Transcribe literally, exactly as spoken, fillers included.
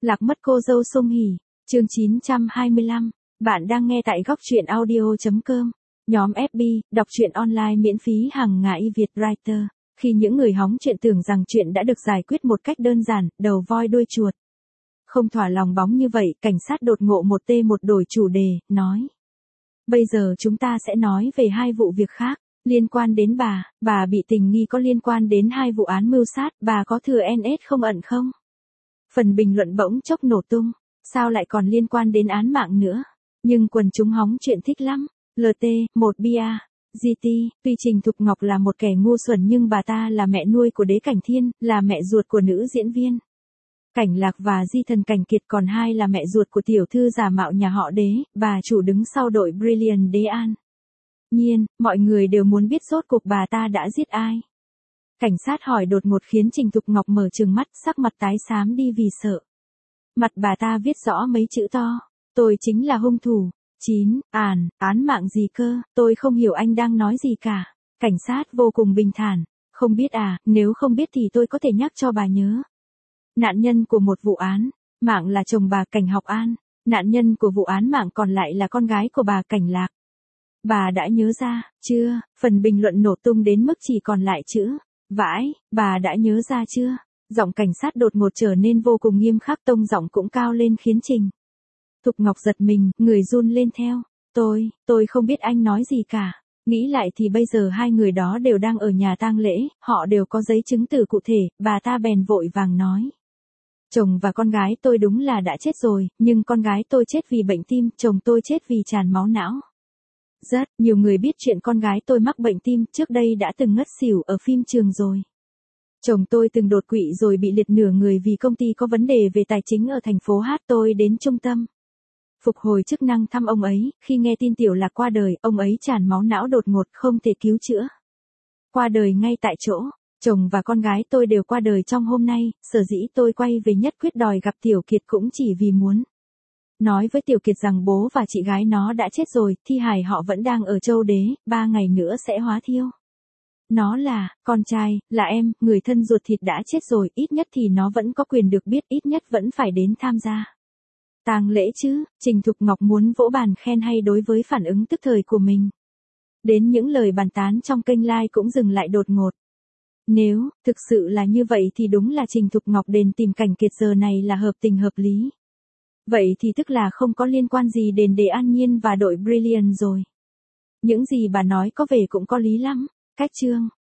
Lạc mất cô dâu Song Hỷ, chương chín trăm hai mươi lăm. Bạn đang nghe tại góc truyện audio chấm com. Nhóm ép bê, đọc truyện online miễn phí hàng ngày Việt Writer. Khi những người hóng chuyện tưởng rằng chuyện đã được giải quyết một cách đơn giản, đầu voi đuôi chuột. Không thỏa lòng bóng như vậy, cảnh sát đột ngộ một tê một đổi chủ đề, nói. Bây giờ chúng ta sẽ nói về hai vụ việc khác, liên quan đến bà, bà bị tình nghi có liên quan đến hai vụ án mưu sát, bà có thừa en ét không ẩn không? Phần bình luận bỗng chốc nổ tung, sao lại còn liên quan đến án mạng nữa? Nhưng quần chúng hóng chuyện thích lắm. lờ tê, một bê a, giê tê, tuy Trình Thục Ngọc là một kẻ ngu xuẩn nhưng bà ta là mẹ nuôi của Đế Cảnh Thiên, là mẹ ruột của nữ diễn viên Cảnh Lạc và Di Thần Cảnh Kiệt, còn hai là mẹ ruột của tiểu thư giả mạo nhà họ Đế, bà chủ đứng sau đội Brilliant Đế An. Nhiên, mọi người đều muốn biết rốt cuộc bà ta đã giết ai. Cảnh sát hỏi đột ngột khiến Trình Thục Ngọc mở trừng mắt, sắc mặt tái xám đi vì sợ. Mặt bà ta viết rõ mấy chữ to, tôi chính là hung thủ. chín, àn, án mạng gì cơ, tôi không hiểu anh đang nói gì cả. Cảnh sát vô cùng bình thản, không biết à, nếu không biết thì tôi có thể nhắc cho bà nhớ. Nạn nhân của một vụ án mạng là chồng bà Cảnh Học An, nạn nhân của vụ án mạng còn lại là con gái của bà Cảnh Lạc. Bà đã nhớ ra, chưa? Phần bình luận nổ tung đến mức chỉ còn lại chữ vãi, bà đã nhớ ra chưa? Giọng cảnh sát đột ngột trở nên vô cùng nghiêm khắc, tông giọng cũng cao lên khiến Trình Thục Ngọc giật mình, người run lên theo. Tôi, tôi không biết anh nói gì cả. Nghĩ lại thì bây giờ hai người đó đều đang ở nhà tang lễ, họ đều có giấy chứng từ cụ thể, bà ta bèn vội vàng nói. Chồng và con gái tôi đúng là đã chết rồi, nhưng con gái tôi chết vì bệnh tim, chồng tôi chết vì tràn máu não. Rất nhiều người biết chuyện con gái tôi mắc bệnh tim, trước đây đã từng ngất xỉu ở phim trường rồi. Chồng tôi từng đột quỵ rồi bị liệt nửa người vì công ty có vấn đề về tài chính ở thành phố Hát. Tôi đến trung tâm phục hồi chức năng thăm ông ấy, khi nghe tin Tiểu Lạc qua đời, ông ấy tràn máu não đột ngột không thể cứu chữa. Qua đời ngay tại chỗ, chồng và con gái tôi đều qua đời trong hôm nay, sở dĩ tôi quay về Nhất Quyết đòi gặp Tiểu Kiệt cũng chỉ vì muốn nói với Tiểu Kiệt rằng bố và chị gái nó đã chết rồi, thi hài họ vẫn đang ở Châu Đế, ba ngày nữa sẽ hóa thiêu. Nó là, con trai, là em, người thân ruột thịt đã chết rồi, ít nhất thì nó vẫn có quyền được biết, ít nhất vẫn phải đến tham gia tang lễ chứ. Trình Thục Ngọc muốn vỗ bàn khen hay đối với phản ứng tức thời của mình. Đến những lời bàn tán trong kênh live cũng dừng lại đột ngột. Nếu thực sự là như vậy thì đúng là Trình Thục Ngọc đến tìm Cảnh Kiệt giờ này là hợp tình hợp lý. Vậy thì tức là không có liên quan gì đến Đế An Nhiên và đội Brilliant rồi. Những gì bà nói có vẻ cũng có lý lắm. Cách chương